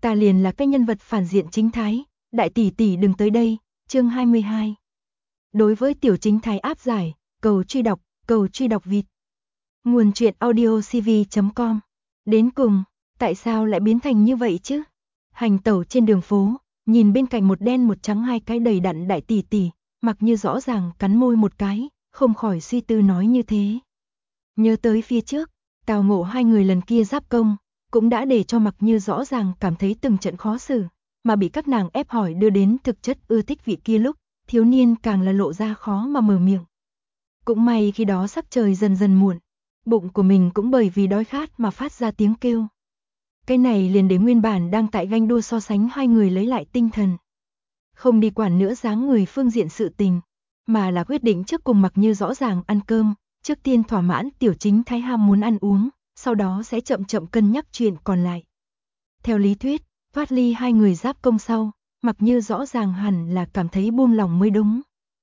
ta liền là cái nhân vật phản diện chính thái, đại tỷ tỷ đừng tới đây. Chương 22. Đối với tiểu chính thái áp giải, cầu truy đọc vịt. Nguồn truyện audiocv.com. Đến cùng, tại sao lại biến thành như vậy chứ? Hành tẩu trên đường phố, nhìn bên cạnh một đen một trắng hai cái đầy đặn đại tỷ tỷ, Mặc Như rõ ràng cắn môi một cái, không khỏi suy tư nói như thế. Nhớ tới phía trước, tào ngộ hai người lần kia giáp công, cũng đã để cho Mặc Như rõ ràng cảm thấy từng trận khó xử, mà bị các nàng ép hỏi đưa đến thực chất ưa thích vị kia lúc, thiếu niên càng là lộ ra khó mà mở miệng. Cũng may khi đó sắc trời dần dần muộn, bụng của mình cũng bởi vì đói khát mà phát ra tiếng kêu. Cái này liền để nguyên bản đang tại ganh đua so sánh hai người lấy lại tinh thần. Không đi quản nữa dáng người phương diện sự tình, mà là quyết định trước cùng Mặc Như rõ ràng ăn cơm, trước tiên thỏa mãn tiểu chính thái ham muốn ăn uống, sau đó sẽ chậm chậm cân nhắc chuyện còn lại. Theo lý thuyết, thoát ly hai người giáp công sau, Mặc Như rõ ràng hẳn là cảm thấy buông lòng mới đúng.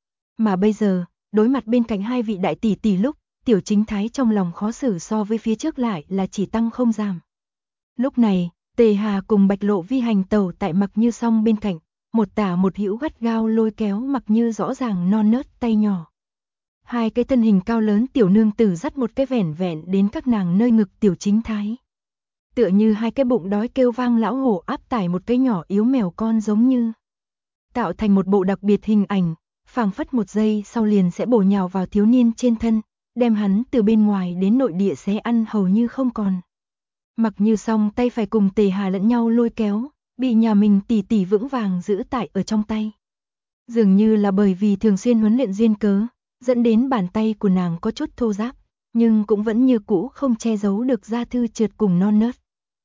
Mà bây giờ, đối mặt bên cạnh hai vị đại tỷ tỷ lúc, tiểu chính thái trong lòng khó xử so với phía trước lại là chỉ tăng không giảm. Lúc này, Tề Hà cùng Bạch Lộ Vi hành tẩu tại Mặc Như song bên cạnh, một tả một hữu gắt gao lôi kéo Mặc Như rõ ràng non nớt tay nhỏ. Hai cái thân hình cao lớn tiểu nương tử dắt một cái vẻn vẹn đến các nàng nơi ngực tiểu chính thái. Tựa như hai cái bụng đói kêu vang lão hổ áp tải một cái nhỏ yếu mèo con giống như. Tạo thành một bộ đặc biệt hình ảnh, phảng phất một giây sau liền sẽ bổ nhào vào thiếu niên trên thân, đem hắn từ bên ngoài đến nội địa xé ăn hầu như không còn. Mặc Như song tay phải cùng Tề Hà lẫn nhau lôi kéo, bị nhà mình tỷ tỷ vững vàng giữ tại ở trong tay. Dường như là bởi vì thường xuyên huấn luyện duyên cớ, dẫn đến bàn tay của nàng có chút thô ráp, nhưng cũng vẫn như cũ không che giấu được da thư trượt cùng non nớt.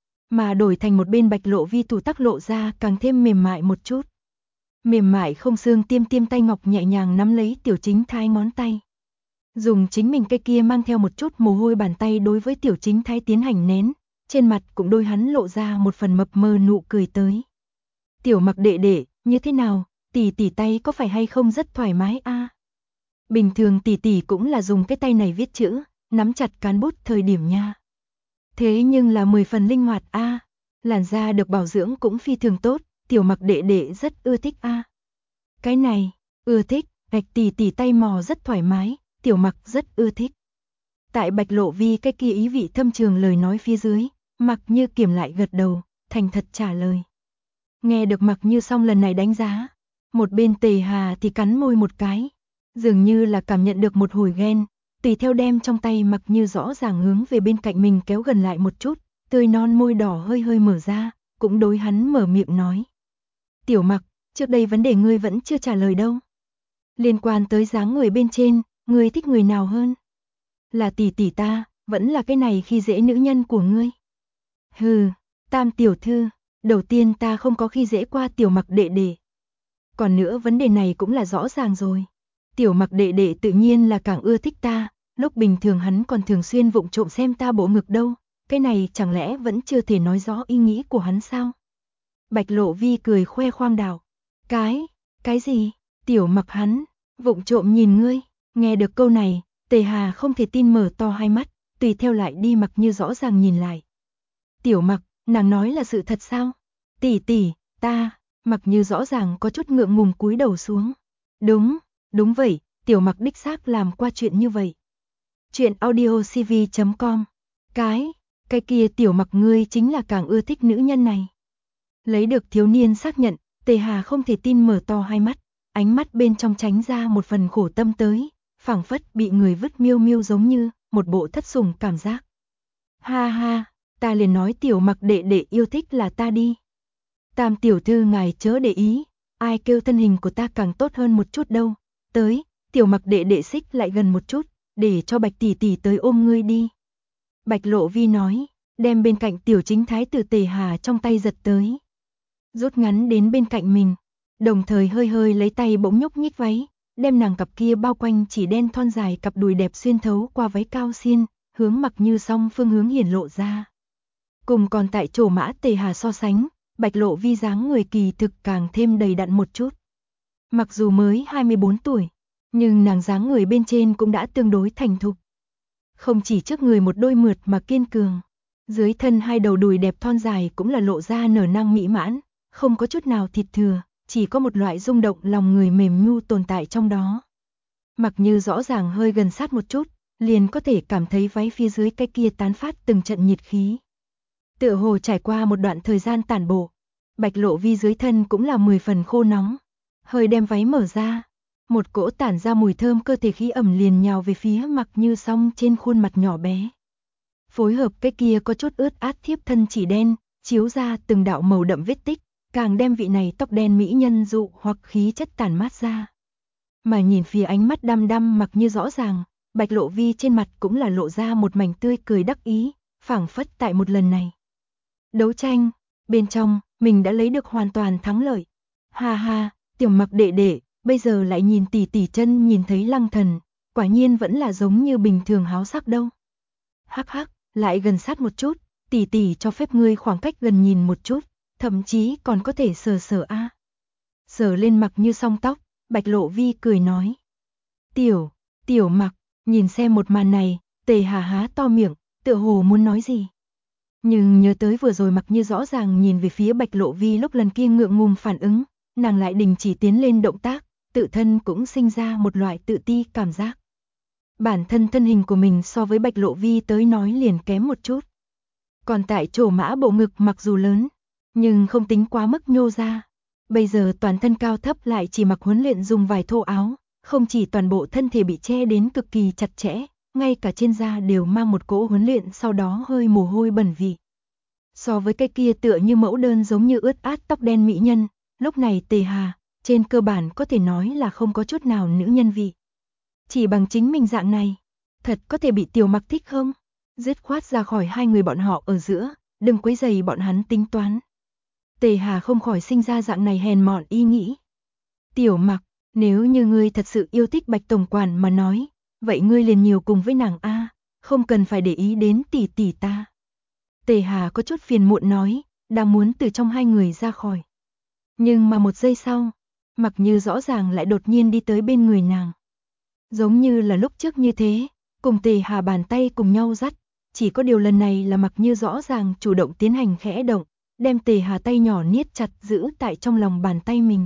Mà đổi thành một bên Bạch Lộ Vi thủ tắc lộ ra càng thêm mềm mại một chút. Mềm mại không xương tiêm tiêm tay ngọc nhẹ nhàng nắm lấy tiểu chính thái ngón tay. Dùng chính mình cái kia mang theo một chút mồ hôi bàn tay đối với tiểu chính thái tiến hành nén, trên mặt cũng đôi hắn lộ ra một phần mập mờ nụ cười tới. Tiểu Mặc đệ đệ, như thế nào, tỷ tỷ tay có phải hay không rất thoải mái a? Bình thường tỷ tỷ cũng là dùng cái tay này viết chữ, nắm chặt cán bút thời điểm nha. Thế nhưng là 10 phần linh hoạt a, làn da được bảo dưỡng cũng phi thường tốt, Tiểu Mặc đệ đệ rất ưa thích a. Cái này, ưa thích, Bạch tỷ tỷ tay mò rất thoải mái, Tiểu Mặc rất ưa thích. Tại Bạch Lộ Vi cái kia ý vị thâm trường lời nói phía dưới, Mặc Như kiềm lại gật đầu, thành thật trả lời. Nghe được Mặc Như xong lần này đánh giá, một bên Tề Hà thì cắn môi một cái, dường như là cảm nhận được một hồi ghen, tùy theo đem trong tay Mặc Như rõ ràng hướng về bên cạnh mình kéo gần lại một chút, tươi non môi đỏ hơi hơi mở ra, cũng đối hắn mở miệng nói. Tiểu Mặc, trước đây vấn đề ngươi vẫn chưa trả lời đâu. Liên quan tới dáng người bên trên, ngươi thích người nào hơn? Là tỷ tỷ ta, vẫn là cái này khi dễ nữ nhân của ngươi? Hừ, Tam tiểu thư, đầu tiên ta không có khi dễ qua Tiểu Mặc đệ đệ. Còn nữa vấn đề này cũng là rõ ràng rồi. Tiểu Mặc đệ đệ tự nhiên là càng ưa thích ta, lúc bình thường hắn còn thường xuyên vụng trộm xem ta bộ ngực đâu, cái này chẳng lẽ vẫn chưa thể nói rõ ý nghĩ của hắn sao? Bạch Lộ Vi cười khoe khoang đảo. Cái gì? Tiểu Mặc hắn, vụng trộm nhìn ngươi, nghe được câu này, Tề Hà không thể tin mở to hai mắt, tùy theo lại đi Mặc Như rõ ràng nhìn lại. Tiểu Mặc, nàng nói là sự thật sao? Tỷ tỷ, ta, Mặc Như rõ ràng có chút ngượng ngùng cúi đầu xuống. Đúng vậy, Tiểu Mặc đích xác làm qua chuyện như vậy. Chuyện audiocv.com. Cái kia Tiểu Mặc ngươi chính là càng ưa thích nữ nhân này. Lấy được thiếu niên xác nhận, Tề Hà không thể tin mở to hai mắt, ánh mắt bên trong tránh ra một phần khổ tâm tới, phảng phất bị người vứt miêu miêu giống như một bộ thất sủng cảm giác. Ha ha, ta liền nói Tiểu Mặc đệ đệ yêu thích là ta đi. Tam tiểu thư ngài chớ để ý, ai kêu thân hình của ta càng tốt hơn một chút đâu. Tới, Tiểu Mặc đệ đệ xích lại gần một chút, để cho Bạch tỷ tỷ tới ôm ngươi đi. Bạch Lộ Vi nói, đem bên cạnh tiểu chính thái tử Tề Hà trong tay giật tới. Rút ngắn đến bên cạnh mình, đồng thời hơi hơi lấy tay bỗng nhúc nhích váy, đem nàng cặp kia bao quanh chỉ đen thon dài cặp đùi đẹp xuyên thấu qua váy cao xiên, hướng Mặc Như song phương hướng hiển lộ ra. Cùng còn tại chỗ mã Tề Hà so sánh, Bạch Lộ Vi dáng người kỳ thực càng thêm đầy đặn một chút. Mặc dù mới 24 tuổi, nhưng nàng dáng người bên trên cũng đã tương đối thành thục. Không chỉ trước người một đôi mượt mà kiên cường, Dưới thân hai đầu đùi đẹp thon dài cũng là lộ ra nở nang mỹ mãn, không có chút nào thịt thừa, chỉ có một loại rung động lòng người mềm nhu tồn tại trong đó. Mặc Như rõ ràng hơi gần sát một chút, liền có thể cảm thấy váy phía dưới cái kia tán phát từng trận nhiệt khí. Tựa hồ trải qua một đoạn thời gian tản bộ, Bạch Lộ Vi dưới thân cũng là 10 phần khô nóng. Hơi đem váy mở ra, một cỗ tản ra mùi thơm cơ thể khí ẩm liền nhào về phía Mặc Như song trên khuôn mặt nhỏ bé. Phối hợp cái kia có chút ướt át thiếp thân chỉ đen, chiếu ra từng đạo màu đậm vết tích, càng đem vị này tóc đen mỹ nhân dụ hoặc khí chất tản mát ra. Mà nhìn phía ánh mắt đăm đăm Mặc Như rõ ràng, Bạch Lộ Vi trên mặt cũng là lộ ra một mảnh tươi cười đắc ý, phảng phất tại một lần này đấu tranh, bên trong, mình đã lấy được hoàn toàn thắng lợi. Ha ha, Tiểu Mặc đệ đệ, bây giờ lại nhìn tỷ tỷ chân nhìn thấy Lăng Thần, quả nhiên vẫn là giống như bình thường háo sắc đâu. Hắc hắc, lại gần sát một chút, tỷ tỷ cho phép ngươi khoảng cách gần nhìn một chút, thậm chí còn có thể sờ sờ a. Sờ lên Mặc Như song tóc, Bạch Lộ Vi cười nói. Tiểu Mặc, nhìn xem một màn này, Tề Hà há to miệng, tựa hồ muốn nói gì. Nhưng nhớ tới vừa rồi Mặc Như rõ ràng nhìn về phía Bạch Lộ Vi lúc lần kia ngượng ngùng phản ứng, nàng lại đình chỉ tiến lên động tác, tự thân cũng sinh ra một loại tự ti cảm giác. Bản thân thân hình của mình so với Bạch Lộ Vi tới nói liền kém một chút. Còn tại chỗ mã bộ ngực mặc dù lớn, nhưng không tính quá mức nhô ra. Bây giờ toàn thân cao thấp lại chỉ mặc huấn luyện dùng vài thô áo, không chỉ toàn bộ thân thể bị che đến cực kỳ chặt chẽ, ngay cả trên da đều mang một cỗ huấn luyện sau đó hơi mồ hôi bẩn vị. So với cái kia tựa như mẫu đơn giống như ướt át tóc đen mỹ nhân, lúc này Tề Hà, trên cơ bản có thể nói là không có chút nào nữ nhân vị. Chỉ bằng chính mình dạng này, thật có thể bị Tiểu Mặc thích không? Dứt khoát ra khỏi hai người bọn họ ở giữa, đừng quấy rầy bọn hắn tính toán. Tề Hà không khỏi sinh ra dạng này hèn mọn ý nghĩ. Tiểu Mặc, nếu như ngươi thật sự yêu thích Bạch tổng quản mà nói, vậy ngươi liền nhiều cùng với nàng a, không cần phải để ý đến tỷ tỷ ta. Tề Hà có chút phiền muộn nói, đang muốn từ trong hai người ra khỏi. Nhưng mà một giây sau, Mặc Như rõ ràng lại đột nhiên đi tới bên người nàng. Giống như là lúc trước như thế, cùng Tề Hà bàn tay cùng nhau dắt, chỉ có điều lần này là Mặc Như rõ ràng chủ động tiến hành khẽ động, đem Tề Hà tay nhỏ niết chặt giữ tại trong lòng bàn tay mình.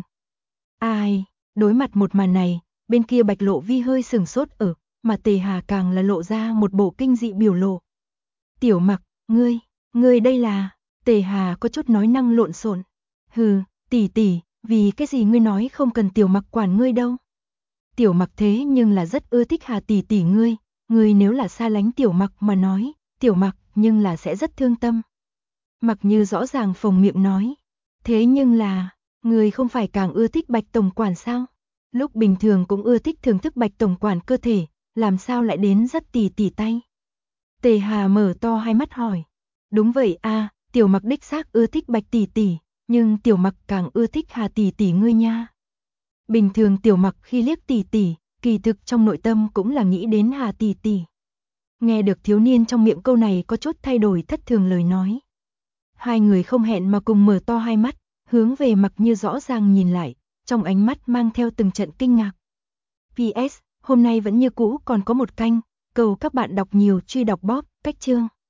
Ai, đối mặt một màn này, bên kia Bạch Lộ Vi hơi sừng sốt ở, mà Tề Hà càng là lộ ra một bộ kinh dị biểu lộ. Tiểu Mặc, ngươi đây là, Tề Hà có chút nói năng lộn xộn. Hừ, tỷ tỷ, vì cái gì ngươi nói không cần Tiểu Mặc quản ngươi đâu. Tiểu Mặc thế nhưng là rất ưa thích Hà tỷ tỷ ngươi nếu là xa lánh Tiểu Mặc mà nói, Tiểu Mặc nhưng là sẽ rất thương tâm. Mặc Như rõ ràng phồng miệng nói, thế nhưng là, ngươi không phải càng ưa thích Bạch tổng quản sao? Lúc bình thường cũng ưa thích thưởng thức Bạch tổng quản cơ thể, làm sao lại đến rất tỷ tỷ tay? Tề Hà mở to hai mắt hỏi. Đúng vậy a, Tiểu Mặc đích xác ưa thích Bạch tỷ tỷ, nhưng Tiểu Mặc càng ưa thích Hà tỷ tỷ ngươi nha. Bình thường Tiểu Mặc khi liếc tỷ tỷ, kỳ thực trong nội tâm cũng là nghĩ đến Hà tỷ tỷ. Nghe được thiếu niên trong miệng câu này có chút thay đổi thất thường lời nói. Hai người không hẹn mà cùng mở to hai mắt, hướng về Mặc Như rõ ràng nhìn lại, trong ánh mắt mang theo từng trận kinh ngạc. PS, hôm nay vẫn như cũ còn có một canh, cầu các bạn đọc nhiều truy đọc bóp, cách chương.